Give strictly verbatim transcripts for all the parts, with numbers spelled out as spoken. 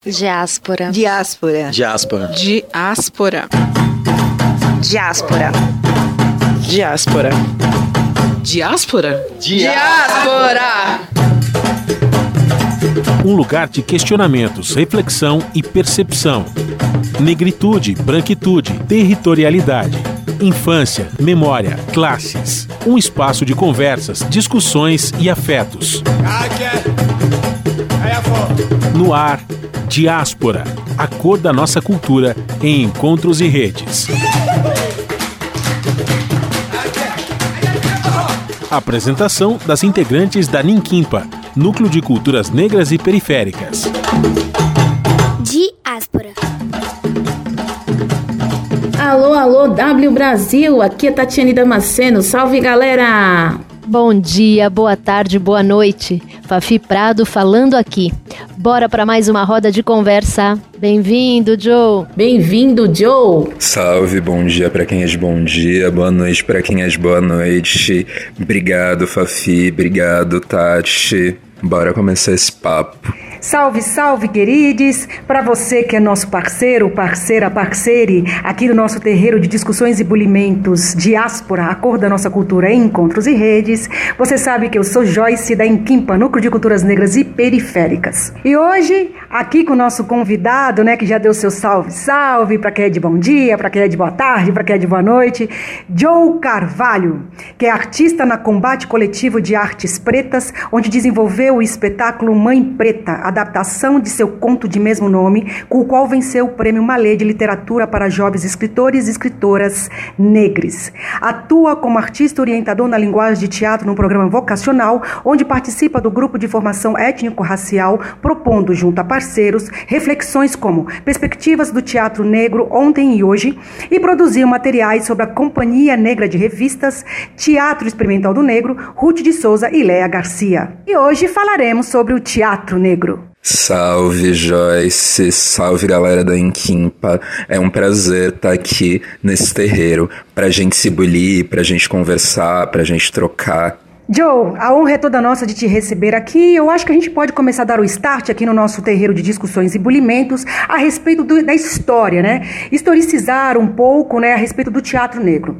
Diáspora. Diáspora. Diáspora. Diáspora. Diáspora. Diáspora. Diáspora? Diáspora! Um lugar de questionamentos, reflexão e percepção. Negritude, branquitude, territorialidade. Infância, memória, classes. Um espaço de conversas, discussões e afetos. No ar, Diáspora, a cor da nossa cultura em encontros e redes. Apresentação das integrantes da Ninquimpa, Núcleo de Culturas Negras e Periféricas. Diáspora. Alô, alô, W Brasil, aqui é Tatiane Damasceno, salve galera! Bom dia, boa tarde, boa noite. Fafi Prado falando aqui. Bora para mais uma roda de conversa. Bem-vindo, Joe. Bem-vindo, Joe. Salve, bom dia para quem é de bom dia, boa noite para quem é de boa noite. Obrigado, Fafi, obrigado, Tati. Bora começar esse papo. Salve, salve, queridos! Para você que é nosso parceiro, parceira, parceire, aqui no nosso terreiro de discussões e bulimentos, Diáspora, a cor da nossa cultura em encontros e redes, você sabe que eu sou Joyce da Ninquimpa, Núcleo de Culturas Negras e Periféricas. E hoje, aqui com o nosso convidado, né, que já deu seu salve, salve, para quem é de bom dia, para quem é de boa tarde, para quem é de boa noite, Joe Carvalho, que é artista na Combate Coletivo de Artes Pretas, onde desenvolveu o espetáculo Mãe Preta, adaptação de seu conto de mesmo nome, com o qual venceu o Prêmio Malê de Literatura para Jovens Escritores e Escritoras Negres. Atua como artista orientador na linguagem de teatro no programa vocacional, onde participa do grupo de formação étnico-racial, propondo, junto a parceiros, reflexões como Perspectivas do Teatro Negro Ontem e Hoje, e produziu materiais sobre a Companhia Negra de Revistas, Teatro Experimental do Negro, Ruth de Souza e Léa Garcia. E hoje falaremos sobre o teatro negro. Salve, Joyce, salve galera da Ninquimpa, é um prazer estar aqui nesse terreiro pra gente se bulir, pra gente conversar, pra gente trocar. Joe, a honra é toda nossa de te receber aqui. Eu acho que a gente pode começar a dar o start aqui no nosso terreiro de discussões e bulimentos a respeito do, da história, né? Historicizar um pouco, né, a respeito do teatro negro.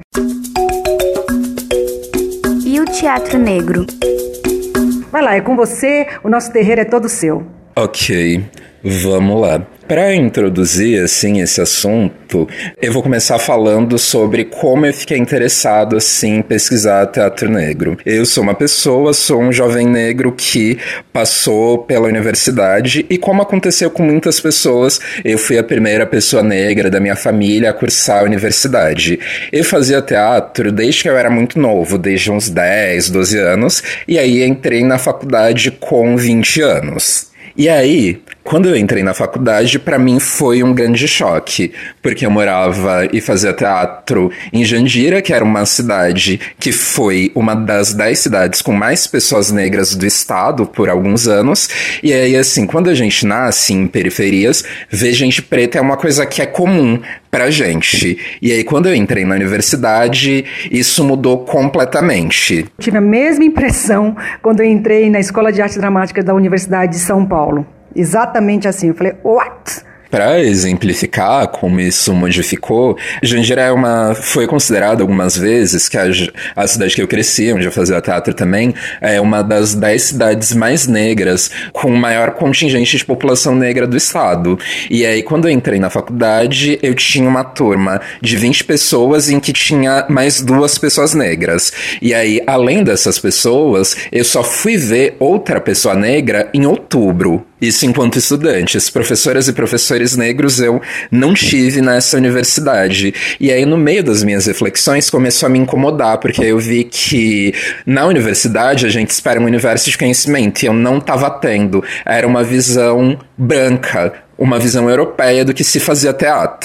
E o teatro negro? Vai lá, é com você, o nosso terreiro é todo seu. Ok, vamos lá. Para introduzir, assim, esse assunto, eu vou começar falando sobre como eu fiquei interessado, assim, em pesquisar teatro negro. Eu sou uma pessoa, sou um jovem negro que passou pela universidade e, como aconteceu com muitas pessoas, eu fui a primeira pessoa negra da minha família a cursar a universidade. Eu fazia teatro desde que eu era muito novo, desde uns dez, doze anos, e aí entrei na faculdade com vinte anos. E aí, quando eu entrei na faculdade, pra mim foi um grande choque, porque eu morava e fazia teatro em Jandira, que era uma cidade que foi uma das dez cidades com mais pessoas negras do estado por alguns anos, e aí, assim, quando a gente nasce em periferias, ver gente preta é uma coisa que é comum pra gente. E aí, quando eu entrei na universidade, isso mudou completamente. Tive a mesma impressão quando eu entrei na Escola de Arte Dramática da Universidade de São Paulo. Exatamente assim. Eu falei, what? Para exemplificar como isso modificou, Jandira é uma, foi considerada algumas vezes, que a, a cidade que eu cresci, onde eu fazia teatro também, é uma das dez cidades mais negras, com o maior contingente de população negra do estado. E aí, quando eu entrei na faculdade, eu tinha uma turma de vinte pessoas em que tinha mais duas pessoas negras. E aí, além dessas pessoas, eu só fui ver outra pessoa negra em outubro. Isso enquanto estudantes, professoras e professores negros eu não tive nessa universidade. E aí, no meio das minhas reflexões, começou a me incomodar, porque eu vi que na universidade a gente espera um universo de conhecimento, e eu não estava tendo. Era uma visão branca, uma visão europeia do que se fazia teatro.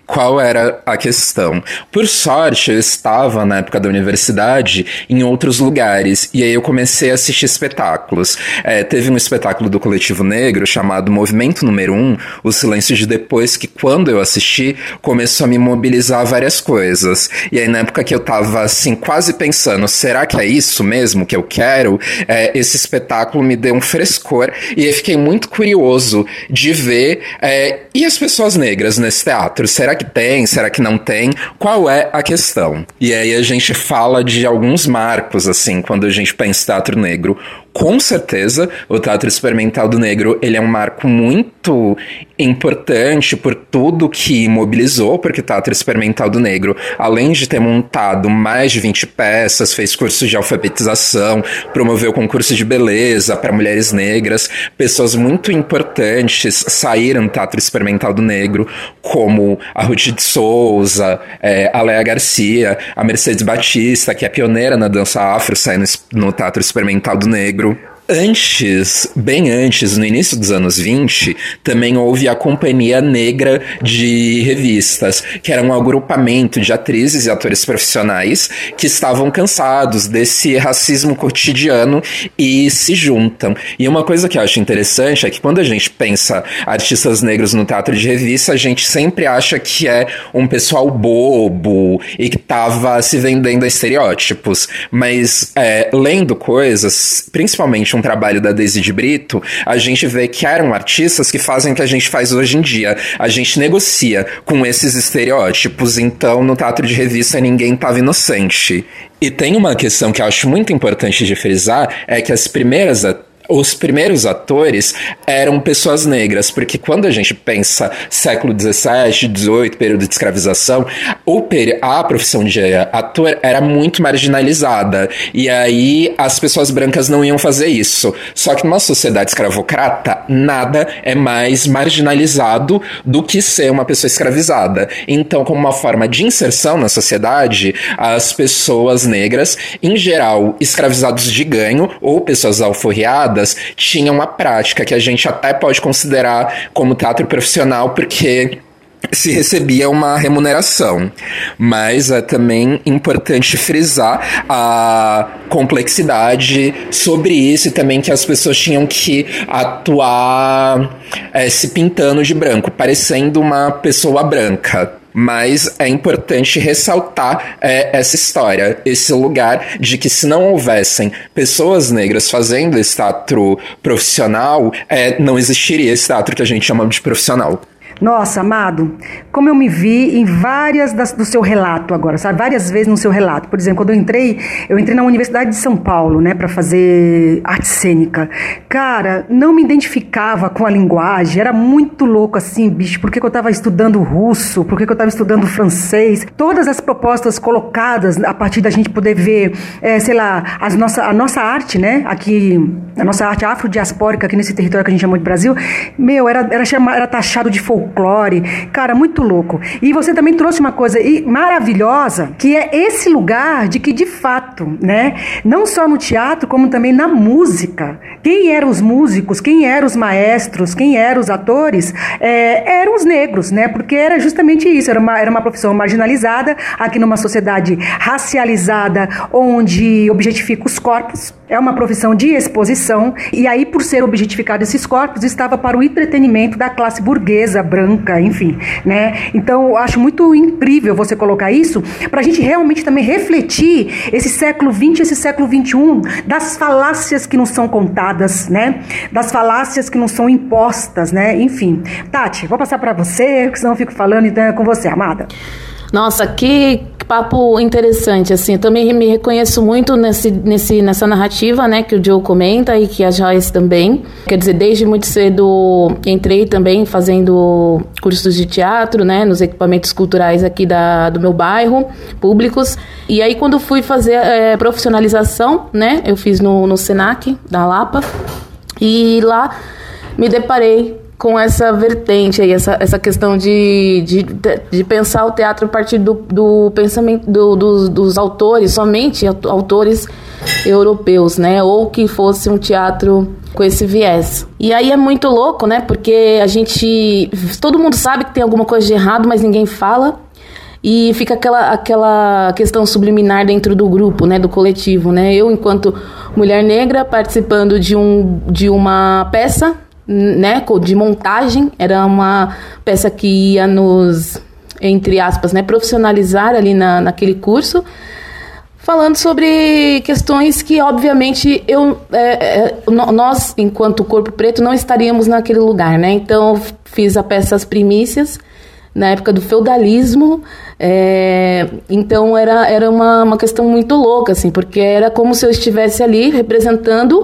Qual era a questão? Por sorte, eu estava, na época da universidade, em outros lugares, e aí eu comecei a assistir espetáculos. É, teve um espetáculo do Coletivo Negro chamado Movimento Número um, O Silêncio de Depois, que quando eu assisti, começou a me mobilizar várias coisas. E aí, na época que eu tava, assim, quase pensando, será que é isso mesmo que eu quero? É, esse espetáculo me deu um frescor, e eu fiquei muito curioso de ver, é, e as pessoas negras nesse teatro? Será que tem? Será que não tem? Qual é a questão? E aí a gente fala de alguns marcos, assim, quando a gente pensa em teatro negro. Com certeza, o Teatro Experimental do Negro, ele é um marco muito importante por tudo que mobilizou, porque o Teatro Experimental do Negro, além de ter montado mais de vinte peças, fez cursos de alfabetização, promoveu concurso de beleza para mulheres negras, pessoas muito importantes saíram do Teatro Experimental do Negro, como a Ruth de Souza, é, a Léa Garcia, a Mercedes Batista, que é pioneira na dança afro, saindo no Teatro Experimental do Negro. Antes, bem antes, no início dos anos vinte, também houve a Companhia Negra de Revistas, que era um agrupamento de atrizes e atores profissionais que estavam cansados desse racismo cotidiano e se juntam. E uma coisa que eu acho interessante é que quando a gente pensa artistas negros no teatro de revista, a gente sempre acha que é um pessoal bobo e que estava se vendendo a estereótipos. Mas, é, lendo coisas, principalmente um trabalho da Daisy de Brito, a gente vê que eram artistas que fazem o que a gente faz hoje em dia. A gente negocia com esses estereótipos, então no teatro de revista ninguém estava inocente. E tem uma questão que eu acho muito importante de frisar, é que as primeiras Os primeiros atores eram pessoas negras, porque quando a gente pensa século dezessete, dezoito, período de escravização, o peri- a profissão de ator era muito marginalizada, e aí as pessoas brancas não iam fazer isso. Só que numa sociedade escravocrata, nada é mais marginalizado do que ser uma pessoa escravizada. Então, como uma forma de inserção na sociedade, as pessoas negras, em geral, escravizados de ganho, ou pessoas alforriadas, tinham a prática que a gente até pode considerar como teatro profissional, porque se recebia uma remuneração. Mas é também importante frisar a complexidade sobre isso, e também que as pessoas tinham que atuar é, se pintando de branco, parecendo uma pessoa branca. Mas é importante ressaltar é, essa história, esse lugar de que se não houvessem pessoas negras fazendo esse teatro profissional, é, não existiria esse teatro que a gente chama de profissional. Nossa, Amado, como eu me vi em várias das, do seu relato agora, sabe? Várias vezes no seu relato. Por exemplo, quando eu entrei, eu entrei na Universidade de São Paulo, né, para fazer arte cênica. Cara, não me identificava com a linguagem, era muito louco assim, bicho, porque eu estava estudando russo, porque eu estava estudando francês. Todas as propostas colocadas a partir da gente poder ver, é, sei lá, as nossa, a nossa arte, né, aqui, a nossa arte afrodiaspórica aqui nesse território que a gente chamou de Brasil, meu, era, era, chama, era taxado de folclore. Folclore, cara, muito louco. E você também trouxe uma coisa maravilhosa, que é esse lugar de que, de fato, né, não só no teatro, como também na música, quem eram os músicos, quem eram os maestros, quem eram os atores, é, eram os negros, né, porque era justamente isso, era uma, era uma profissão marginalizada, aqui numa sociedade racializada, onde objetifica os corpos, é uma profissão de exposição, e aí, por ser objetificado esses corpos, estava para o entretenimento da classe burguesa, branca, enfim, né? Então, eu acho muito incrível você colocar isso, para a gente realmente também refletir esse século vinte, esse século vinte e um, das falácias que não são contadas, né? Das falácias que não são impostas, né? Enfim. Tati, vou passar para você, porque senão eu fico falando, então é com você, amada. Nossa, que papo interessante, assim, eu também me reconheço muito nesse, nesse, nessa narrativa, né, que o Joe comenta e que a Joyce também, quer dizer, desde muito cedo entrei também fazendo cursos de teatro, né, nos equipamentos culturais aqui da, do meu bairro, públicos, e aí quando fui fazer é, profissionalização, né, eu fiz no, no Senac, da Lapa, e lá me deparei com essa vertente aí, essa, essa questão de, de, de pensar o teatro a partir do, do pensamento do, dos, dos autores, somente autores europeus, né? Ou que fosse um teatro com esse viés. E aí é muito louco, né? Porque a gente... Todo mundo sabe que tem alguma coisa de errado, mas ninguém fala. E fica aquela, aquela questão subliminar dentro do grupo, né? Do coletivo, né? Eu, enquanto mulher negra, participando de, um, de uma peça, né, de montagem, era uma peça que ia nos, entre aspas, né, profissionalizar ali na, naquele curso, falando sobre questões que, obviamente, eu, é, é, nós, enquanto corpo preto, não estaríamos naquele lugar, né? Então, fiz a peça As Primícias, na época do feudalismo, é, então era, era uma, uma questão muito louca, assim, porque era como se eu estivesse ali representando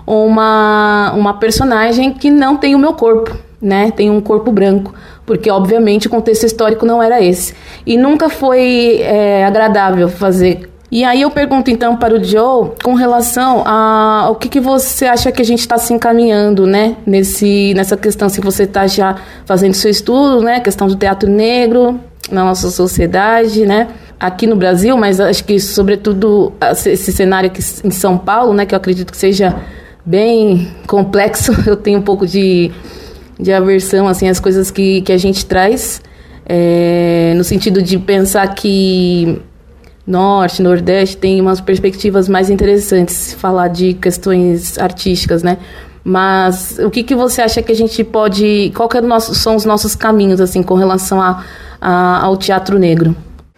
uma, uma personagem que não tem o meu corpo, né? Tem um corpo branco, porque obviamente o contexto histórico não era esse. E nunca foi é, agradável fazer. E aí eu pergunto então para o Joe, com relação a, ao que, que você acha que a gente está se encaminhando, né? Nesse, nessa questão, se você está já fazendo seu estudo, né? A questão do teatro negro na nossa sociedade, né? Aqui no Brasil, mas acho que sobretudo esse cenário aqui em São Paulo, né? Que eu acredito que seja bem complexo. Eu tenho um pouco de, de aversão assim, às coisas que, que a gente traz, é, no sentido de pensar que Norte, Nordeste tem umas perspectivas mais interessantes se falar de questões artísticas, né? Mas o que, que você acha que a gente pode... Qual que é o nosso, são os nossos caminhos, assim, com relação a, a, ao teatro negro?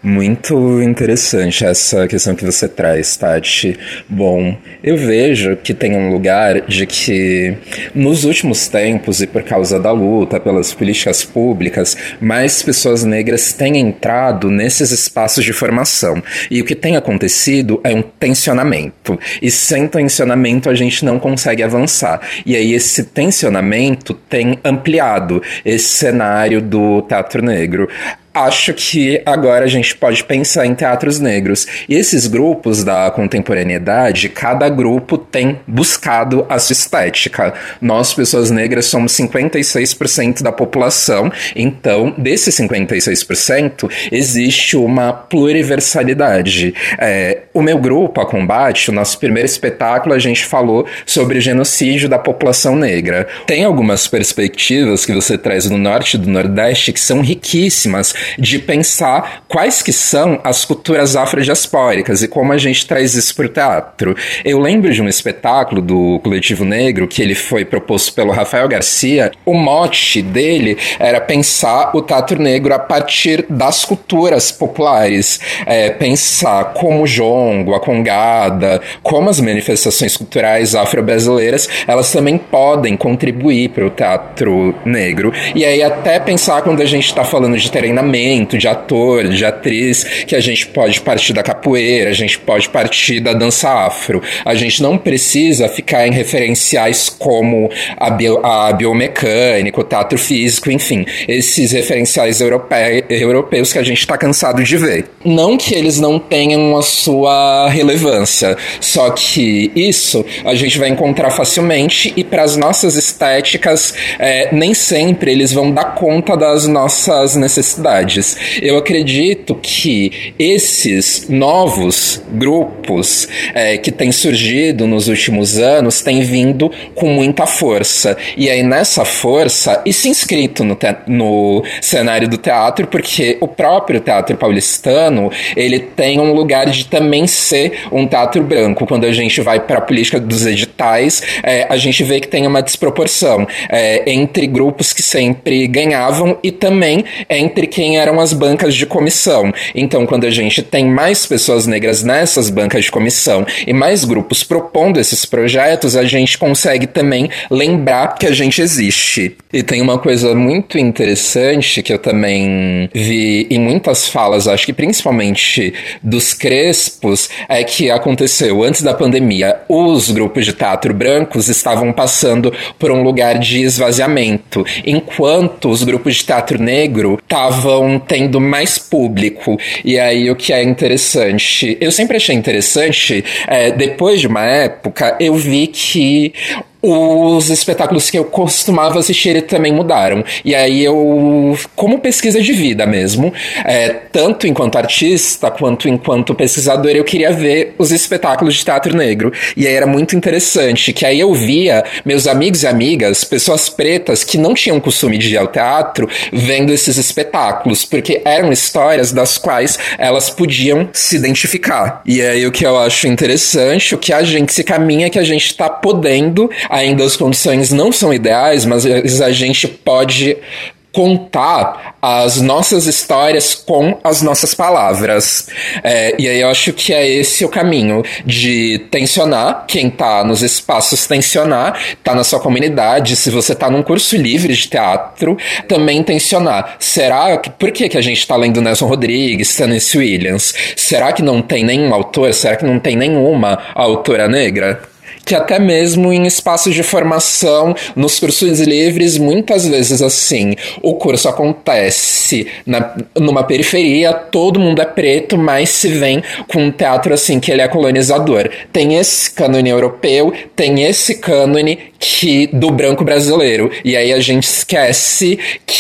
Muito interessante essa questão que você traz, Tati. Bom, eu vejo que tem um lugar de que, nos últimos tempos, e por causa da luta pelas políticas públicas, mais pessoas negras têm entrado nesses espaços de formação. E o que tem acontecido é um tensionamento. E sem tensionamento a gente não consegue avançar. E aí esse tensionamento tem ampliado esse cenário do teatro negro. Acho que agora a gente pode pensar em teatros negros. E esses grupos da contemporaneidade, cada grupo tem buscado a sua estética. Nós, pessoas negras, somos cinquenta e seis por cento da população. Então, desses cinquenta e seis por cento, existe uma pluriversalidade. É, o meu grupo, a Combate, o nosso primeiro espetáculo, a gente falou sobre o genocídio da população negra. Tem algumas perspectivas que você traz do Norte e do Nordeste que são riquíssimas, de pensar quais que são as culturas afrodiaspóricas e como a gente traz isso para o teatro. Eu lembro de um espetáculo do Coletivo Negro, que ele foi proposto pelo Rafael Garcia. O mote dele era pensar o teatro negro a partir das culturas populares, é, pensar como o jongo, a congada, como as manifestações culturais afro-brasileiras, elas também podem contribuir para o teatro negro. E aí até pensar quando a gente está falando de treinamento, de ator, de atriz, que a gente pode partir da capoeira, a gente pode partir da dança afro. A gente não precisa ficar em referenciais como a, bio, a biomecânica, o teatro físico, enfim, esses referenciais europe, europeus que a gente está cansado de ver. Não que eles não tenham a sua relevância, só que isso a gente vai encontrar facilmente e para as nossas estéticas, é, nem sempre eles vão dar conta das nossas necessidades. Eu acredito que esses novos grupos é, que têm surgido nos últimos anos têm vindo com muita força. E aí nessa força, e se inscrito no, te- no cenário do teatro, porque o próprio teatro paulistano, ele tem um lugar de também ser um teatro branco. Quando a gente vai para a política dos editais, é, a gente vê que tem uma desproporção é, entre grupos que sempre ganhavam e também entre quem eram as bancas de comissão. Então, quando a gente tem mais pessoas negras nessas bancas de comissão e mais grupos propondo esses projetos, a gente consegue também lembrar que a gente existe. E tem uma coisa muito interessante que eu também vi em muitas falas, acho que principalmente dos crespos, é que aconteceu antes da pandemia. Os grupos de teatro brancos estavam passando por um lugar de esvaziamento, enquanto os grupos de teatro negro estavam tendo mais público. E aí o que é interessante, eu sempre achei interessante, é, depois de uma época, eu vi que os espetáculos que eu costumava assistir também mudaram. E aí eu, como pesquisa de vida mesmo, é, tanto enquanto artista quanto enquanto pesquisador, eu queria ver os espetáculos de teatro negro. E aí era muito interessante, que aí eu via meus amigos e amigas, pessoas pretas que não tinham costume de ir ao teatro, vendo esses espetáculos, porque eram histórias das quais elas podiam se identificar. E aí o que eu acho interessante, o que a gente se caminha é que a gente tá podendo, ainda as condições não são ideais, mas a gente pode contar as nossas histórias com as nossas palavras. É, e aí eu acho que é esse o caminho, de tensionar quem tá nos espaços, tensionar, tá na sua comunidade, se você tá num curso livre de teatro, também tensionar. Será que, por que que a gente tá lendo Nelson Rodrigues, Tennessee Williams? Será que não tem nenhum autor? Será que não tem nenhuma autora negra? Que até mesmo em espaços de formação, nos cursos livres, muitas vezes assim, o curso acontece na, numa periferia, todo mundo é preto, mas se vem com um teatro assim que ele é colonizador. Tem esse cânone europeu, tem esse cânone que, do branco brasileiro. E aí a gente esquece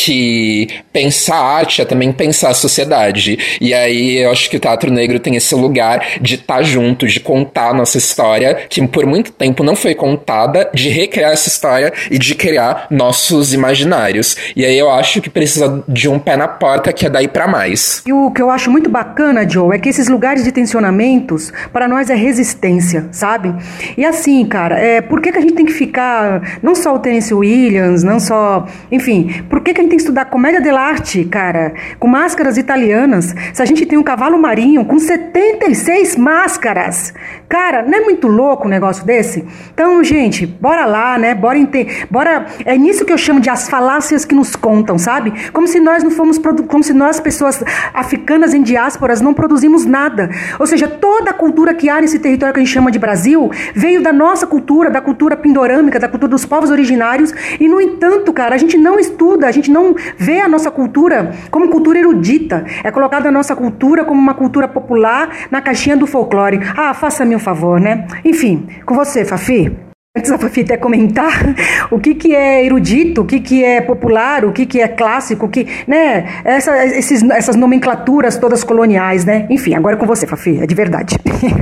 que pensar arte é também pensar a sociedade. E aí eu acho que o teatro negro tem esse lugar de estar junto, de contar a nossa história, que por muito tempo não foi contada, de recriar essa história e de criar nossos imaginários. E aí eu acho que precisa de um pé na porta, que é daí pra mais. E o que eu acho muito bacana, Joe, é que esses lugares de tensionamentos, para nós é resistência, sabe? E assim, cara, é, por que que a gente tem que ficar, não só o Tennessee Williams, não só, enfim, por que que a gente tem que estudar comédia dell'arte, cara, com máscaras italianas, se a gente tem um cavalo marinho com setenta e seis máscaras? Cara, não é muito louco um negócio desse? Então, gente, bora lá, né? Bora entender. Bora. É nisso que eu chamo de as falácias que nos contam, sabe? Como se nós não fomos. Produ... Como se nós, pessoas africanas em diásporas, não produzimos nada. Ou seja, toda a cultura que há nesse território que a gente chama de Brasil veio da nossa cultura, da cultura pindorâmica, da cultura dos povos originários. E, no entanto, cara, a gente não estuda, a gente não vê a nossa cultura como cultura erudita. É colocada a nossa cultura como uma cultura popular na caixinha do folclore. Ah, faça-me um favor, né? Enfim, com você, Fafi. Antes da Fafi até comentar o que, que é erudito, o que, que é popular, o que, que é clássico, o que, né? Essa, esses, essas nomenclaturas todas coloniais, né? Enfim, agora é com você, Fafi, é de verdade.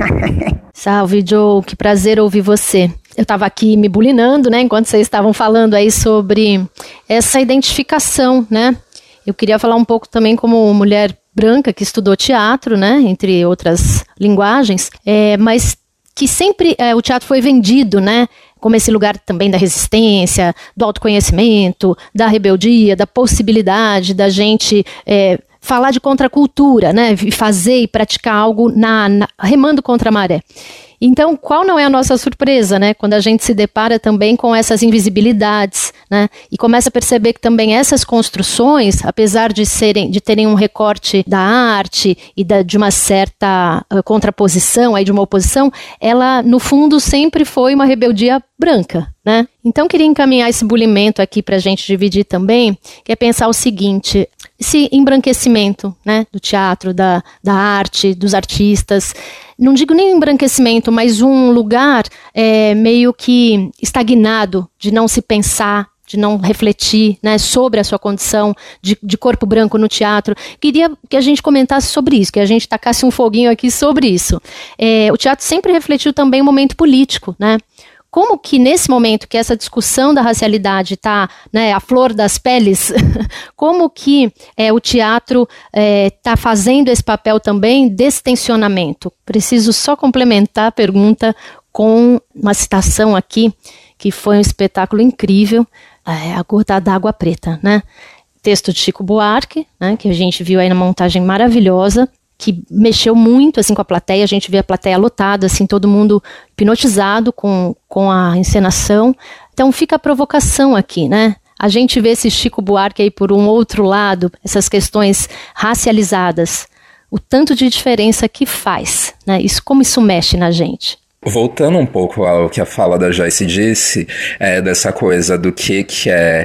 Salve, Joe, que prazer ouvir você. Eu estava aqui me bulinando, né, enquanto vocês estavam falando aí sobre essa identificação, né? Eu queria falar um pouco também como mulher branca que estudou teatro, né, entre outras linguagens, é, mas que sempre é, o teatro foi vendido, né, como esse lugar também da resistência, do autoconhecimento, da rebeldia, da possibilidade da gente é, falar de contracultura, né, fazer e praticar algo na, na, remando contra a maré. Então, qual não é a nossa surpresa, né, quando a gente se depara também com essas invisibilidades, né, e começa a perceber que também essas construções, apesar de serem, de terem um recorte da arte e da, de uma certa uh, contraposição, aí de uma oposição, ela, no fundo, sempre foi uma rebeldia branca, né? Então, queria encaminhar esse bulimento aqui para a gente dividir também, que é pensar o seguinte: esse embranquecimento, né, do teatro, da, da arte, dos artistas, não digo nem embranquecimento, mas um lugar é, meio que estagnado de não se pensar, de não refletir, né, sobre a sua condição de, de corpo branco no teatro. Queria que a gente comentasse sobre isso, que a gente tacasse um foguinho aqui sobre isso. É, o teatro sempre refletiu também o momento político, né? Como que nesse momento que essa discussão da racialidade está, né, à flor das peles, como que é, o teatro está é, fazendo esse papel também desse tensionamento? Preciso só complementar a pergunta com uma citação aqui, que foi um espetáculo incrível, é, A Gota d'Água Preta, né? Texto de Chico Buarque, né, que a gente viu aí na montagem maravilhosa, que mexeu muito assim com a plateia, a gente vê a plateia lotada, assim, todo mundo hipnotizado com, com a encenação. Então fica a provocação aqui, né? A gente vê esse Chico Buarque aí por um outro lado, essas questões racializadas, o tanto de diferença que faz, né? Isso, como isso mexe na gente. Voltando um pouco ao que a fala da Joyce disse, é, dessa coisa do que, que é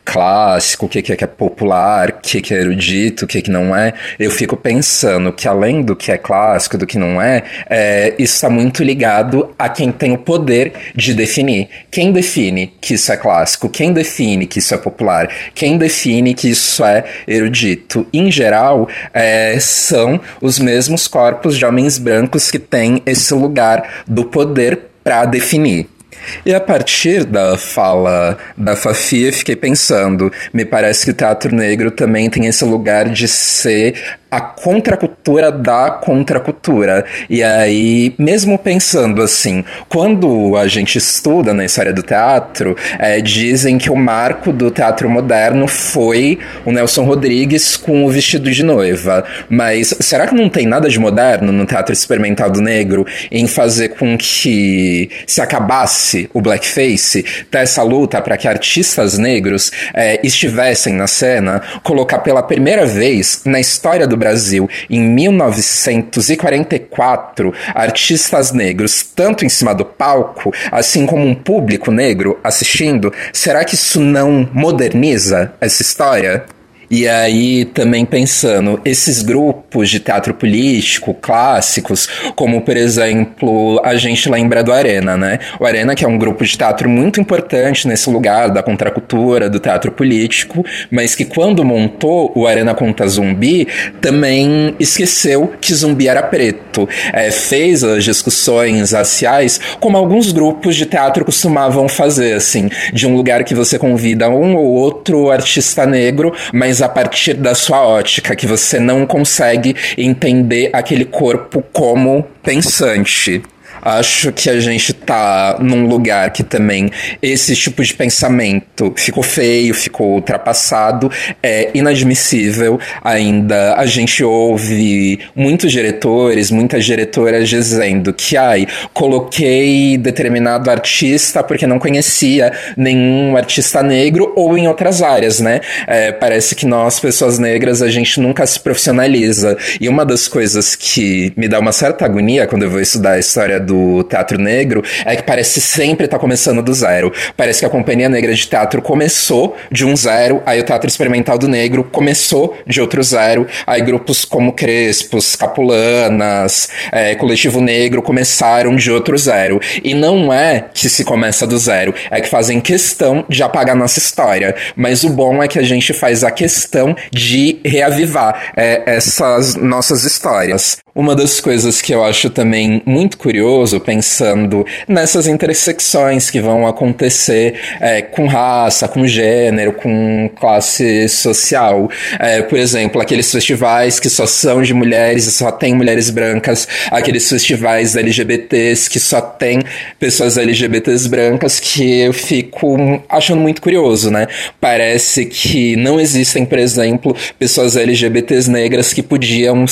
clássico, o que, que é popular, o que, que é erudito, o que, que não é, eu fico pensando que além do que é clássico, do que não é, é isso está muito ligado a quem tem o poder de definir. Quem define que isso é clássico? Quem define que isso é popular? Quem define que isso é erudito? Em geral, é, são os mesmos corpos de homens brancos que têm esse lugar do poder para definir. E a partir da fala da Fafi, eu fiquei pensando, me parece que o teatro negro também tem esse lugar de ser a contracultura da contracultura. E aí, mesmo pensando assim, quando a gente estuda na história do teatro, é, dizem que o marco do teatro moderno foi o Nelson Rodrigues com o Vestido de Noiva. Mas será que não tem nada de moderno no teatro experimental do negro em fazer com que se acabasse o blackface, ter essa luta para que artistas negros é, estivessem na cena, colocar pela primeira vez na história do Brasil, em mil novecentos e quarenta e quatro, artistas negros tanto em cima do palco, assim como um público negro assistindo? Será que isso não moderniza essa história? E aí, também pensando, esses grupos de teatro político clássicos, como, por exemplo, a gente lembra do Arena, né? O Arena, que é um grupo de teatro muito importante nesse lugar da contracultura, do teatro político, mas que quando montou o Arena Conta Zumbi, também esqueceu que zumbi era preto. É, fez as discussões raciais como alguns grupos de teatro costumavam fazer, assim, de um lugar que você convida um ou outro artista negro, mas a partir da sua ótica, que você não consegue entender aquele corpo como pensante. Acho que a gente tá num lugar que também esse tipo de pensamento ficou feio, ficou ultrapassado, é inadmissível. Ainda a gente ouve muitos diretores, muitas diretoras dizendo que, ai, coloquei determinado artista porque não conhecia nenhum artista negro, ou em outras áreas, né? É, parece que nós, pessoas negras, a gente nunca se profissionaliza. E uma das coisas que me dá uma certa agonia quando eu vou estudar a história do do teatro negro é que parece sempre estar tá começando do zero. Parece que a Companhia Negra de Teatro começou de um zero, aí o Teatro Experimental do Negro começou de outro zero, aí grupos como Crespos, Capulanas, é, Coletivo Negro começaram de outro zero. E não é que se começa do zero, é que fazem questão de apagar nossa história. Mas o bom é que a gente faz a questão de reavivar é, essas nossas histórias. Uma das coisas que eu acho também muito curioso, pensando nessas intersecções que vão acontecer é, com raça, com gênero, com classe social. É, por exemplo, aqueles festivais que só são de mulheres e só tem mulheres brancas, aqueles festivais L G B Ts que só tem pessoas L G B Ts brancas, que eu fico achando muito curioso, né? Parece que não existem, por exemplo, pessoas L G B Ts negras que podiam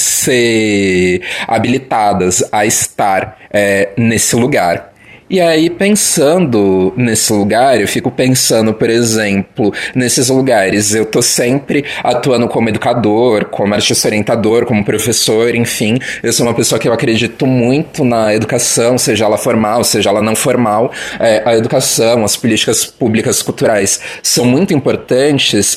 ser habilitadas a estar é, nesse lugar. E aí, pensando nesse lugar, eu fico pensando, por exemplo, nesses lugares. Eu tô sempre atuando como educador, como artista orientador, como professor, enfim. Eu sou uma pessoa que eu acredito muito na educação, seja ela formal, seja ela não formal. É, a educação, as políticas públicas culturais são muito importantes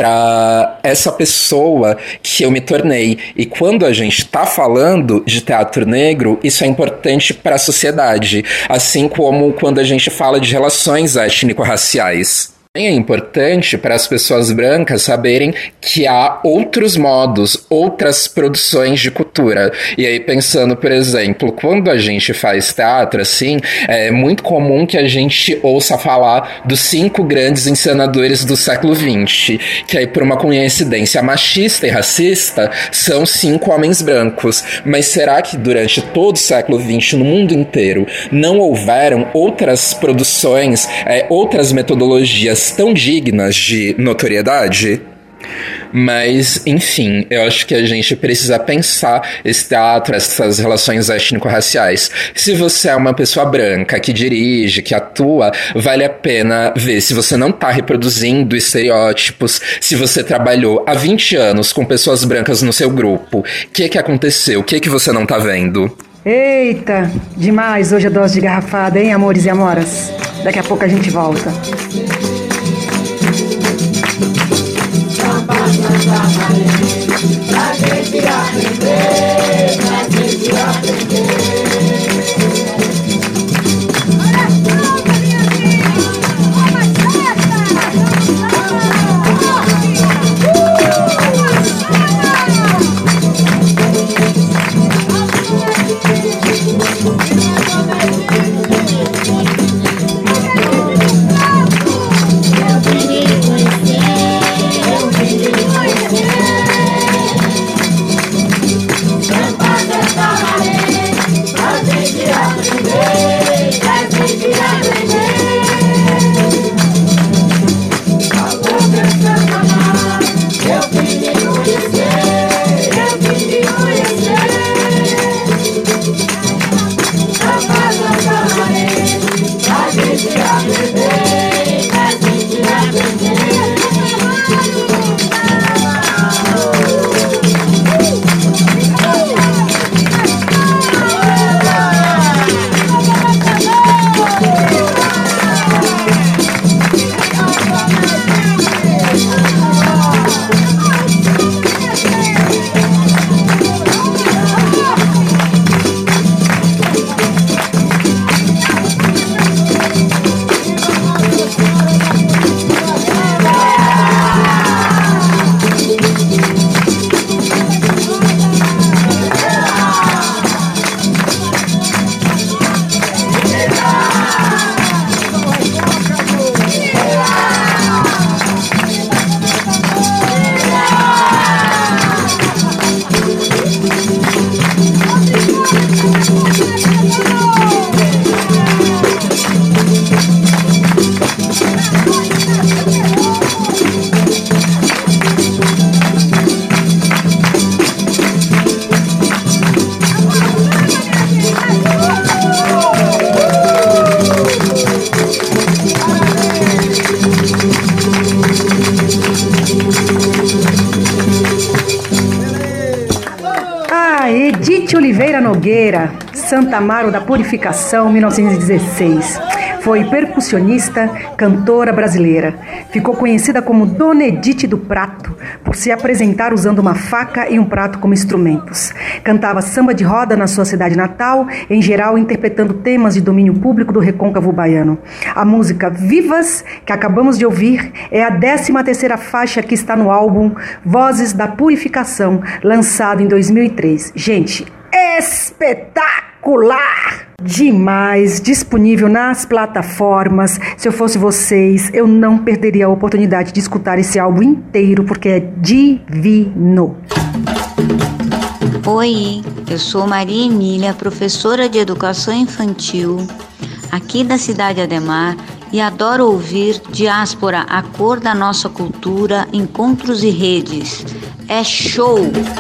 para essa pessoa que eu me tornei. E quando a gente tá falando de teatro negro, isso é importante para a sociedade, assim como quando a gente fala de relações étnico-raciais. É importante para as pessoas brancas saberem que há outros modos, outras produções de cultura. E aí, pensando, por exemplo, quando a gente faz teatro, assim, é muito comum que a gente ouça falar dos cinco grandes encenadores do século vinte, que aí, por uma coincidência machista e racista, são cinco homens brancos. Mas será que durante todo o século vinte, no mundo inteiro, não houveram outras produções, é, outras metodologias tão dignas de notoriedade? Mas, enfim, eu acho que a gente precisa pensar esse teatro, essas relações étnico-raciais. Se você é uma pessoa branca que dirige, que atua, vale a pena ver se você não está reproduzindo estereótipos, se você trabalhou há vinte anos com pessoas brancas no seu grupo. O que que aconteceu? O que que você não está vendo? Eita, demais hoje a dose de garrafada, hein, amores e amoras? Daqui a pouco a gente volta. Edith Oliveira Nogueira, Santa Amaro da Purificação, mil novecentos e dezesseis. Foi percussionista, cantora brasileira. Ficou conhecida como Dona Edith do Prato, por se apresentar usando uma faca e um prato como instrumentos. Cantava samba de roda na sua cidade natal, em geral interpretando temas de domínio público do recôncavo baiano. A música Vivas, que acabamos de ouvir, é a décima terceira faixa que está no álbum Vozes da Purificação, lançado em dois mil e três. Gente, espetacular! Demais, disponível nas plataformas. Se eu fosse vocês, eu não perderia a oportunidade de escutar esse álbum inteiro, porque é divino. Oi, eu sou Maria Emília, professora de educação infantil, aqui da cidade Ademar, e adoro ouvir Diáspora, a cor da nossa cultura, encontros e redes. É show!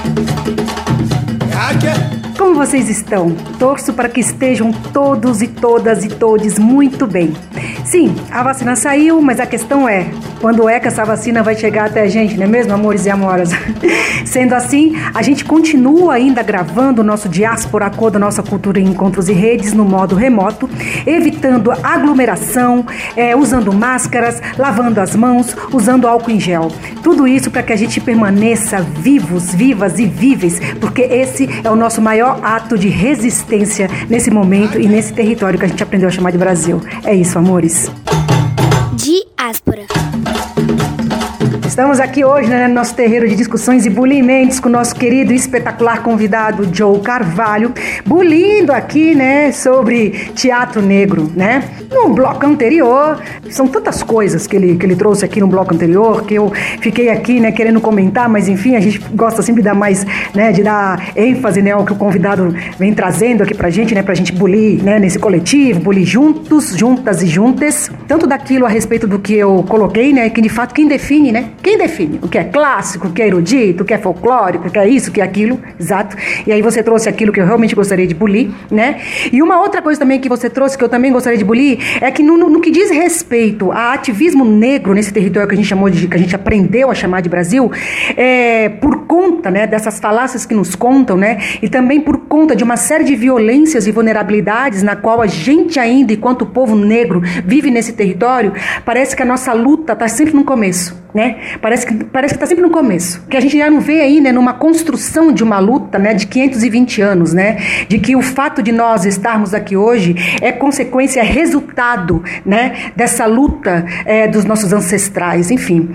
Como vocês estão? Torço para que estejam todos e todas e todes muito bem. Sim, a vacina saiu, mas a questão é, quando é que essa vacina vai chegar até a gente, não é mesmo, amores e amoras? Sendo assim, a gente continua ainda gravando o nosso Diáspora, a cor da nossa cultura em encontros e redes no modo remoto, evitando aglomeração, é, usando máscaras, lavando as mãos, usando álcool em gel. Tudo isso para que a gente permaneça vivos, vivas e víveis, porque esse é o nosso maior ato de resistência nesse momento e nesse território que a gente aprendeu a chamar de Brasil. É isso, amores. Diáspora. Estamos aqui hoje, né, no nosso terreiro de discussões e bulimentos com o nosso querido e espetacular convidado Joe Carvalho, bulindo aqui, né, sobre teatro negro, né? No bloco anterior, são tantas coisas que ele, que ele trouxe aqui no bloco anterior, que eu fiquei aqui, né, querendo comentar, mas enfim, a gente gosta sempre de dar mais, né, de dar ênfase, né, ao que o convidado vem trazendo aqui pra gente, né, pra gente bulir, né, nesse coletivo, bulir juntos, juntas e juntas, tanto daquilo a respeito do que eu coloquei, né, que de fato quem define, né, quem define o que é clássico, o que é erudito, o que é folclórico, o que é isso, o que é aquilo, exato. E aí você trouxe aquilo que eu realmente gostaria de bulir, né? E uma outra coisa também que você trouxe, que eu também gostaria de bulir, é que no, no, no que diz respeito a ativismo negro nesse território que a gente chamou de, que a gente aprendeu a chamar de Brasil, é, por conta, né, dessas falácias que nos contam, né, e também por conta de uma série de violências e vulnerabilidades na qual a gente ainda, enquanto povo negro, vive nesse território, parece que a nossa luta está sempre no começo. né? Parece que parece que está sempre no começo, que a gente já não vê aí, né, numa construção de uma luta, né, de quinhentos e vinte anos, né, de que o fato de nós estarmos aqui hoje é consequência, é resultado, né, dessa luta é, dos nossos ancestrais, enfim,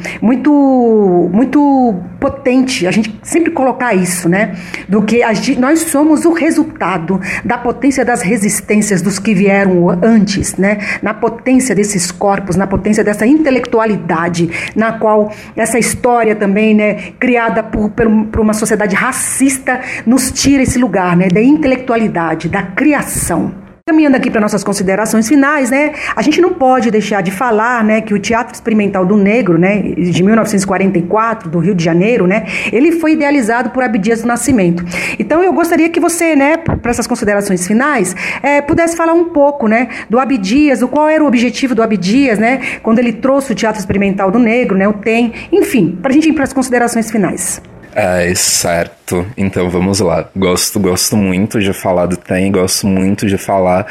muito muito potente a gente sempre colocar isso, né, do que a gente, nós somos o resultado da potência das resistências dos que vieram antes, né, na potência desses corpos, na potência dessa intelectualidade, na qual essa história também, né, criada por, por, por uma sociedade racista, nos tira esse lugar, né, da intelectualidade, da criação. Caminhando aqui para nossas considerações finais, né, a gente não pode deixar de falar, né, que o Teatro Experimental do Negro, né, de mil novecentos e quarenta e quatro, do Rio de Janeiro, né, ele foi idealizado por Abdias do Nascimento. Então eu gostaria que você, né, para essas considerações finais, é, pudesse falar um pouco, né, do Abdias, do qual era o objetivo do Abdias, né, quando ele trouxe o Teatro Experimental do Negro, né, o T E M, enfim, para a gente ir para as considerações finais. É, certo. Então vamos lá. Gosto, gosto muito de falar do T E M, gosto muito de falar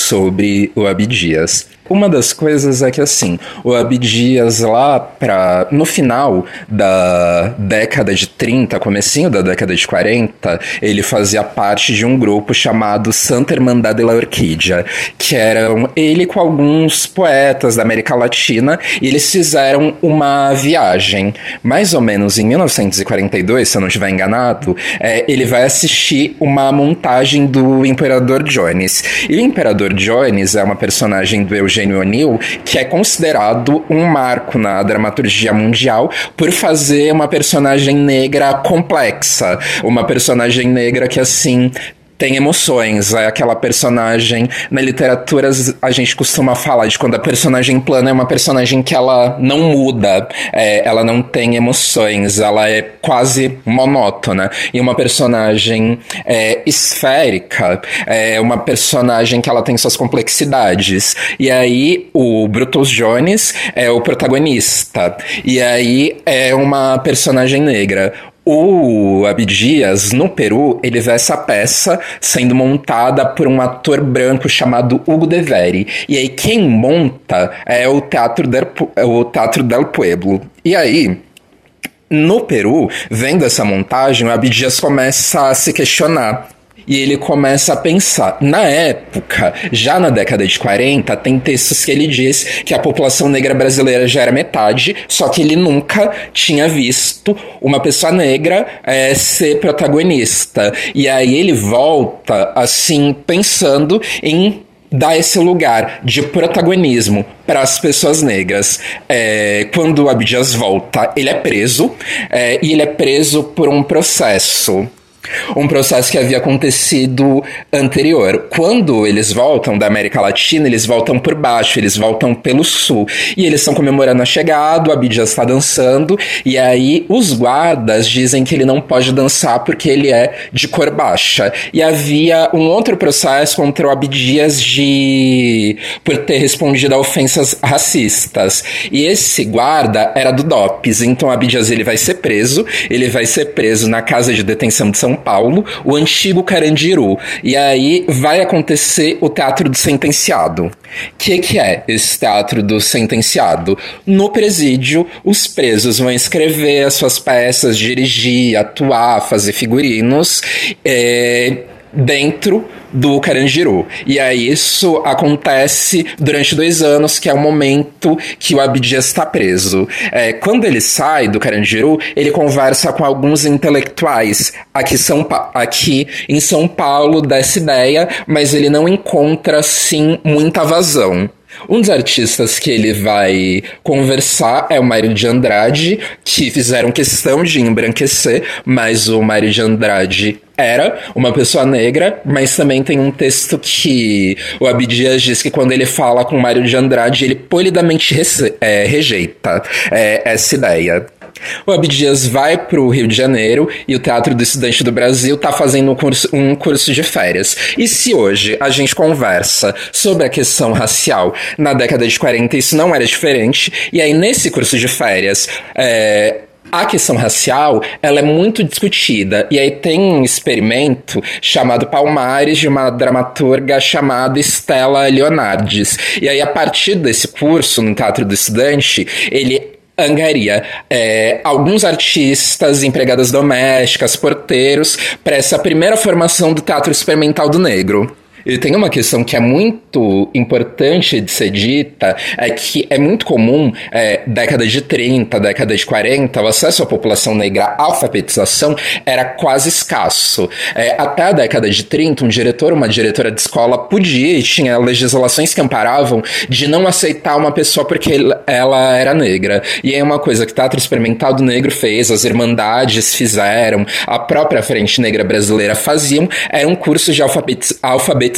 sobre o Abdias. Uma das coisas é que, assim, o Abdias lá pra... no final da década de trinta, comecinho da década de quarenta, ele fazia parte de um grupo chamado Santa Irmandad de la Orquídea, que eram ele com alguns poetas da América Latina, e eles fizeram uma viagem. Mais ou menos em mil novecentos e quarenta e dois, se eu não estiver enganado, é, ele vai assistir uma montagem do Imperador Jones. E o Imperador Jones é uma personagem do Eugênio O'Neill, que é considerado um marco na dramaturgia mundial por fazer uma personagem negra complexa, uma personagem negra que, assim, tem emoções. É aquela personagem, na literatura a gente costuma falar de quando a personagem plana é uma personagem que ela não muda, é, ela não tem emoções, ela é quase monótona. E uma personagem é, esférica é uma personagem que ela tem suas complexidades. E aí o Brutus Jones é o protagonista, e aí é uma personagem negra. O Abdias, no Peru, ele vê essa peça sendo montada por um ator branco chamado Hugo de Veri. E aí quem monta é o Teatro del, o Teatro del Pueblo. E aí, no Peru, vendo essa montagem, o Abdias começa a se questionar. E ele começa a pensar. Na época, já na década de quarenta, tem textos que ele diz que a população negra brasileira já era metade, só que ele nunca tinha visto uma pessoa negra é, ser protagonista. E aí ele volta, assim, pensando em dar esse lugar de protagonismo para as pessoas negras. É, quando o Abdias volta, ele é preso, é, e ele é preso por um processo. Um processo que havia acontecido anterior. Quando eles voltam da América Latina, eles voltam por baixo, eles voltam pelo sul. E eles estão comemorando a chegada, o Abdias está dançando, e aí os guardas dizem que ele não pode dançar porque ele é de cor baixa. E havia um outro processo contra o Abdias de... por ter respondido a ofensas racistas. E esse guarda era do D O P S, então o Abdias ele vai ser preso, ele vai ser preso na casa de detenção de São Paulo, o antigo Carandiru. E aí vai acontecer o Teatro do Sentenciado. O que, que é esse Teatro do Sentenciado? No presídio, os presos vão escrever as suas peças, dirigir, atuar, fazer figurinos, é, dentro do Carandiru. E aí isso acontece durante dois anos, que é o momento que o Abdias está preso. É, quando ele sai do Carandiru, ele conversa com alguns intelectuais aqui, São pa- aqui em São Paulo dessa ideia, mas ele não encontra, assim, muita vazão. Um dos artistas que ele vai conversar é o Mário de Andrade, que fizeram questão de embranquecer, mas o Mário de Andrade era uma pessoa negra, mas também tem um texto que o Abdias diz que quando ele fala com o Mário de Andrade, ele polidamente rece- é, rejeita é, essa ideia. O Abdias vai para o Rio de Janeiro e o Teatro do Estudante do Brasil está fazendo um curso, um curso de férias. E se hoje a gente conversa sobre a questão racial, na década de quarenta isso não era diferente, e aí nesse curso de férias... É, a questão racial, ela é muito discutida, e aí tem um experimento chamado Palmares, de uma dramaturga chamada Stella Leonardes. E aí, a partir desse curso, no Teatro do Estudante, ele angaria é, alguns artistas, empregadas domésticas, porteiros, para essa primeira formação do teatro experimental do negro. E tem uma questão que é muito importante de ser dita, é que é muito comum, é, década de trinta, década de quarenta, o acesso à população negra à alfabetização era quase escasso. É, até a década de trinta, um diretor, uma diretora de escola podia e tinha legislações que amparavam de não aceitar uma pessoa porque ela era negra. E é uma coisa que o Teatro Experimental do Negro fez, as Irmandades fizeram, a própria Frente Negra Brasileira faziam, era um curso de alfabetiz- alfabetização.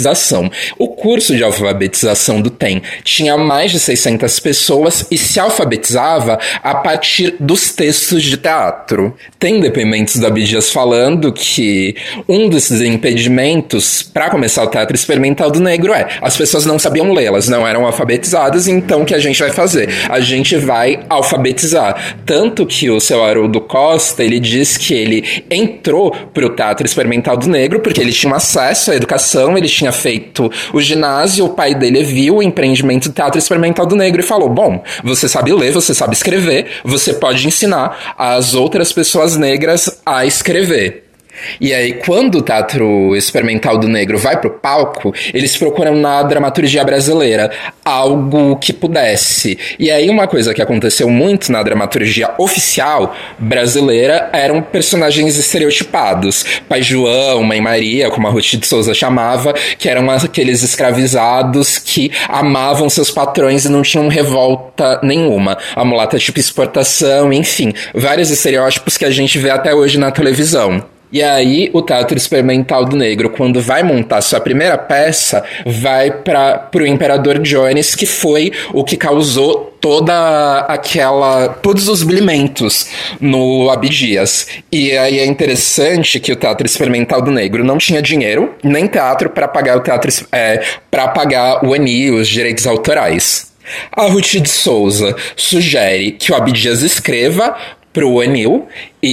O curso de alfabetização do T E M tinha mais de seiscentas pessoas e se alfabetizava a partir dos textos de teatro. Tem depoimentos da Abdias falando que um desses impedimentos para começar o Teatro Experimental do Negro é as pessoas não sabiam ler, elas não eram alfabetizadas, então o que a gente vai fazer? A gente vai alfabetizar. Tanto que o seu Haroldo Costa, ele diz que ele entrou para o Teatro Experimental do Negro porque ele tinha acesso à educação, ele tinha tinha feito o ginásio, o pai dele viu o empreendimento do Teatro Experimental do Negro e falou, bom, você sabe ler, você sabe escrever, você pode ensinar as outras pessoas negras a escrever. E aí, quando o Teatro Experimental do Negro vai pro palco, eles procuram na dramaturgia brasileira algo que pudesse. E aí, uma coisa que aconteceu muito na dramaturgia oficial brasileira eram personagens estereotipados. Pai João, Mãe Maria, como a Ruth de Souza chamava, que eram aqueles escravizados que amavam seus patrões e não tinham revolta nenhuma. A mulata tipo exportação, enfim, vários estereótipos que a gente vê até hoje na televisão. E aí, o Teatro Experimental do Negro, quando vai montar sua primeira peça, vai para o Imperador Jones, que foi o que causou toda aquela... todos os blimentos no Abdias. E aí é interessante que o Teatro Experimental do Negro não tinha dinheiro, nem teatro, para pagar o teatro, é, para pagar o A N I, os direitos autorais. A Ruth de Souza sugere que o Abdias escreva pro Anil,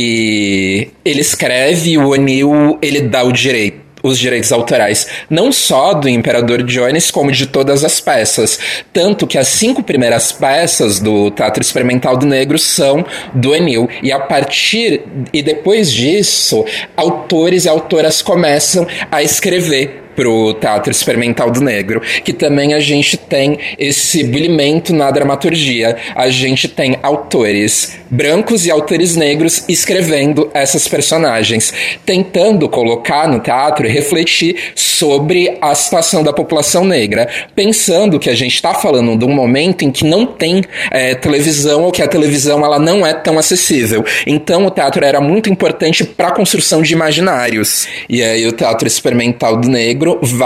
e ele escreve, o Anil, ele dá o direito, os direitos autorais, não só do Imperador Jones, como de todas as peças. Tanto que as cinco primeiras peças do Teatro Experimental do Negro são do Anil. E a partir, e depois disso, autores e autoras começam a escrever pro Teatro Experimental do Negro, que também a gente tem esse bulimento na dramaturgia. A gente tem autores brancos e autores negros escrevendo essas personagens, tentando colocar no teatro e refletir sobre a situação da população negra, pensando que a gente está falando de um momento em que não tem é, televisão, ou que a televisão ela não é tão acessível. Então o teatro era muito importante para a construção de imaginários. E aí o Teatro Experimental do Negro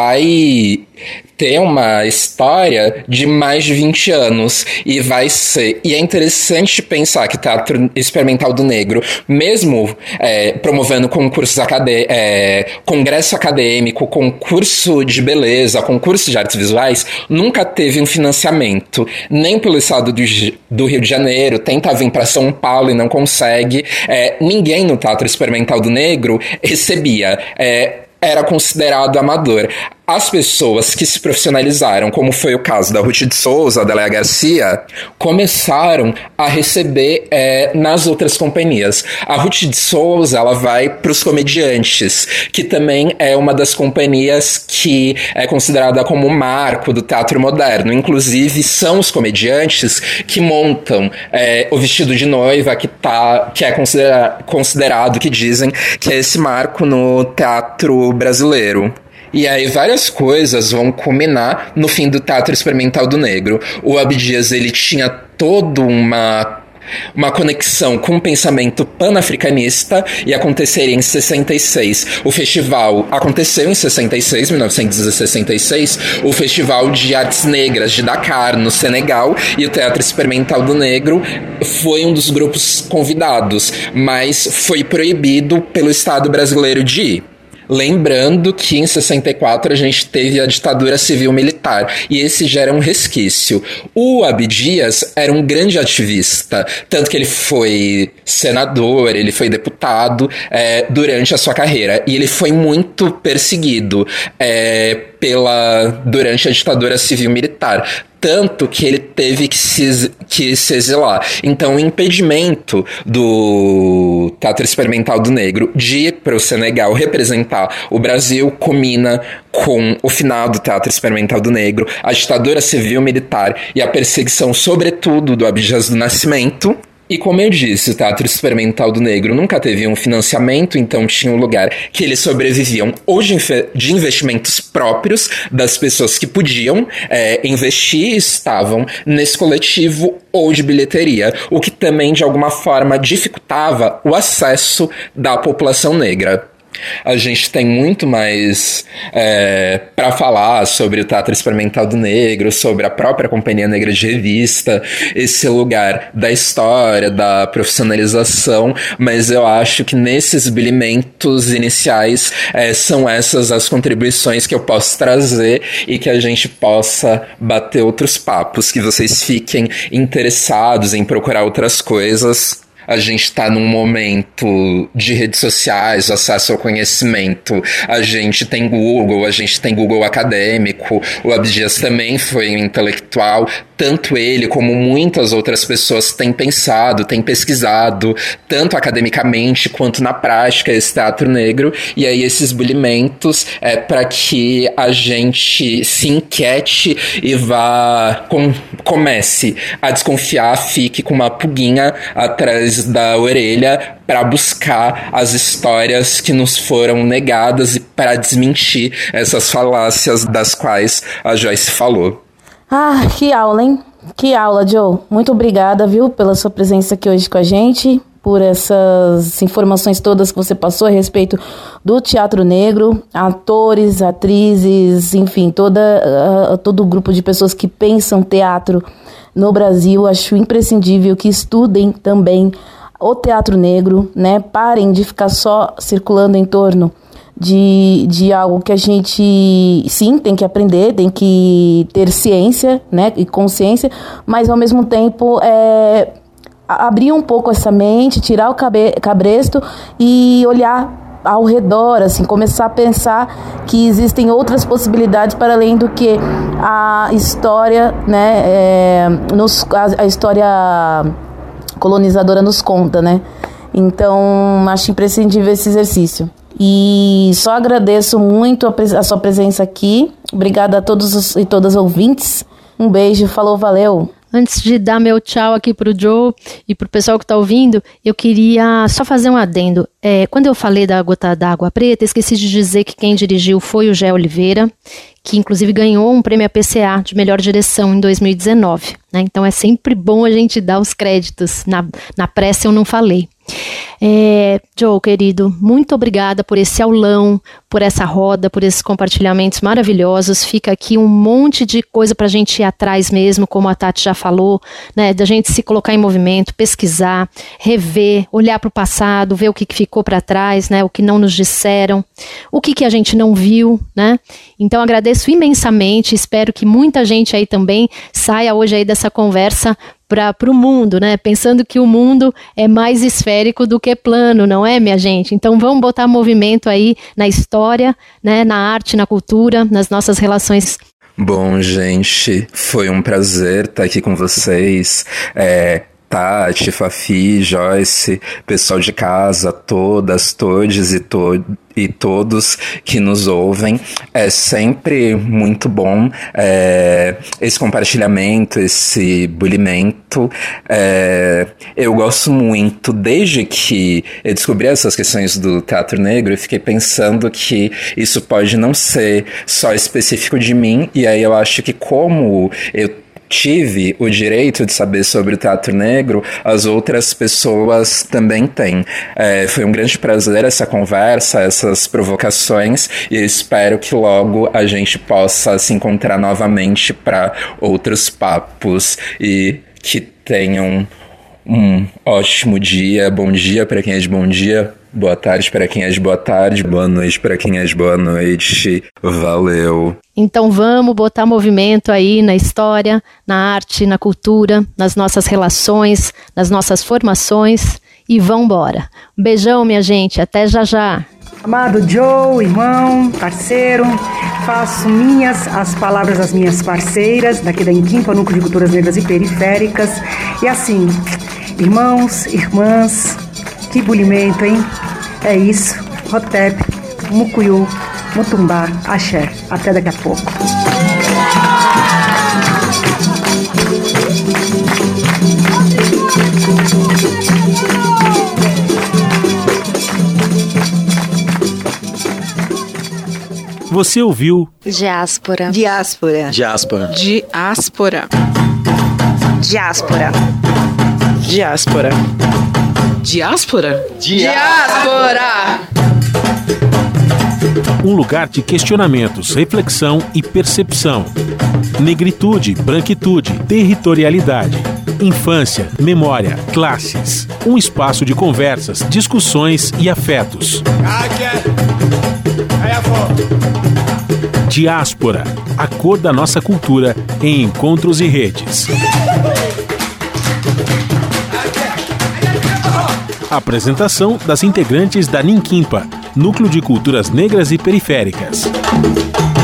vai ter uma história de mais de vinte anos e vai ser, e é interessante pensar que o Teatro Experimental do Negro, mesmo é, promovendo concursos acadê- é, congresso acadêmico, concurso de beleza, concurso de artes visuais, nunca teve um financiamento, nem pelo estado do, do Rio de Janeiro, tenta vir para São Paulo e não consegue, é, ninguém no Teatro Experimental do Negro recebia, é, era considerado amador. As pessoas que se profissionalizaram, como foi o caso da Ruth de Souza, da Léa Garcia, começaram a receber é, nas outras companhias. A Ruth de Souza, ela vai para os comediantes, que também é uma das companhias que é considerada como o marco do teatro moderno. Inclusive, são os comediantes que montam é, o vestido de noiva, que, tá, que é considera- considerado, que dizem que é esse marco no teatro brasileiro. E aí várias coisas vão culminar no fim do Teatro Experimental do Negro. O Abdias, ele tinha toda uma... uma conexão com o pensamento pan-africanista, e aconteceria em sessenta e seis. O festival aconteceu em sessenta e seis, mil novecentos e sessenta e seis, o Festival de Artes Negras de Dakar, no Senegal, e o Teatro Experimental do Negro foi um dos grupos convidados, mas foi proibido pelo Estado brasileiro de ir. Lembrando que em sessenta e quatro a gente teve a ditadura civil-militar, e esse já era um resquício. O Abdias era um grande ativista, tanto que ele foi senador, ele foi deputado é, durante a sua carreira, e ele foi muito perseguido é, pela, durante a ditadura civil-militar. tanto que ele teve que se, que se exilar. Então, o impedimento do Teatro Experimental do Negro de ir para o Senegal representar o Brasil culmina com o final do Teatro Experimental do Negro, a ditadura civil-militar e a perseguição, sobretudo, do Abdias do Nascimento. E como eu disse, o Teatro Experimental do Negro nunca teve um financiamento, então tinha um lugar que eles sobreviviam ou de, de investimentos próprios das pessoas que podiam é, investir e estavam nesse coletivo, ou de bilheteria, o que também de alguma forma dificultava o acesso da população negra. A gente tem muito mais é, para falar sobre o Teatro Experimental do Negro, sobre a própria Companhia Negra de Revista, esse lugar da história, da profissionalização, mas eu acho que nesses bilimentos iniciais é, são essas as contribuições que eu posso trazer e que a gente possa bater outros papos, que vocês fiquem interessados em procurar outras coisas. A gente está num momento de redes sociais, acesso ao conhecimento. A gente tem Google, a gente tem Google acadêmico. O Abdias também foi um intelectual. Tanto ele como muitas outras pessoas têm pensado, têm pesquisado, tanto academicamente quanto na prática, esse teatro negro. E aí esses bulimentos é para que a gente se inquiete e vá, com, comece a desconfiar, fique com uma pulguinha atrás da orelha para buscar as histórias que nos foram negadas e para desmentir essas falácias das quais a Joyce falou. Ah, que aula, hein? Que aula, Joe. Muito obrigada, viu, pela sua presença aqui hoje com a gente, por essas informações todas que você passou a respeito do teatro negro, atores, atrizes, enfim, toda, uh, todo o grupo de pessoas que pensam teatro no Brasil. Acho imprescindível que estudem também o teatro negro, né? Parem de ficar só circulando em torno de, de algo que a gente, sim, tem que aprender, tem que ter ciência, né, e consciência, mas ao mesmo tempo é, abrir um pouco essa mente, tirar o cabe, cabresto e olhar ao redor, assim, começar a pensar que existem outras possibilidades para além do que a história, né, é, nos, a, a história colonizadora nos conta, né? Então, acho imprescindível esse exercício. E só agradeço muito a, a sua presença aqui. Obrigada a todos os, e todas os ouvintes. Um beijo, falou, valeu. Antes de dar meu tchau aqui pro Joe e pro pessoal que tá ouvindo, eu queria só fazer um adendo. É, quando eu falei da Gota d'Água Preta, esqueci de dizer que quem dirigiu foi o Gé Oliveira, que inclusive ganhou um prêmio A P C A de melhor direção em dois mil e dezenove. Né? Então é sempre bom a gente dar os créditos. Na, na pressa eu não falei. É, Joe, querido, muito obrigada por esse aulão, por essa roda, por esses compartilhamentos maravilhosos. Fica aqui um monte de coisa pra gente ir atrás mesmo, como a Tati já falou, né, da gente se colocar em movimento, pesquisar, rever, olhar para o passado, ver o que ficou para trás, né, o que não nos disseram, o que, que a gente não viu, né? Então agradeço imensamente, espero que muita gente aí também saia hoje aí dessa conversa para o mundo, né? Pensando que o mundo é mais esférico do que plano, não é, minha gente? Então vamos botar movimento aí na história, né? Na arte, na cultura, nas nossas relações. Bom, gente, foi um prazer estar aqui com vocês. É... Tati, Fafi, Joyce, pessoal de casa, todas, todes e, to- e todos que nos ouvem. É sempre muito bom é, esse compartilhamento, esse bulimento. É, eu gosto muito, desde que eu descobri essas questões do teatro negro, eu fiquei pensando que isso pode não ser só específico de mim, e aí eu acho que como eu tive o direito de saber sobre o teatro negro, as outras pessoas também têm. É, foi um grande prazer essa conversa, essas provocações, e eu espero que logo a gente possa se encontrar novamente para outros papos e que tenham um ótimo dia. Bom dia para quem é de bom dia, boa tarde para quem é de boa tarde, boa noite para quem é de boa noite. Valeu! Então vamos botar movimento aí na história, na arte, na cultura, nas nossas relações, nas nossas formações e vambora. Um beijão, minha gente, até já já. Amado Joe, irmão, parceiro, faço minhas as palavras das minhas parceiras, daqui da Inquimpa, Núcleo de Culturas Negras e Periféricas. E assim, irmãos, irmãs, que bulimento, hein? É isso. Hotep, Mucuyu, Mutumbá, Axé. Até daqui a pouco. Você ouviu Diáspora. Diáspora. Diáspora. Diáspora. Diáspora. Diáspora. Diáspora? Diáspora! um lugar de questionamentos, reflexão e percepção. Negritude, branquitude, territorialidade. Infância, memória, classes. Um espaço de conversas, discussões e afetos. Diáspora, a cor da nossa cultura em encontros e redes. Apresentação das integrantes da Ninquimpa, Núcleo de Culturas Negras e Periféricas.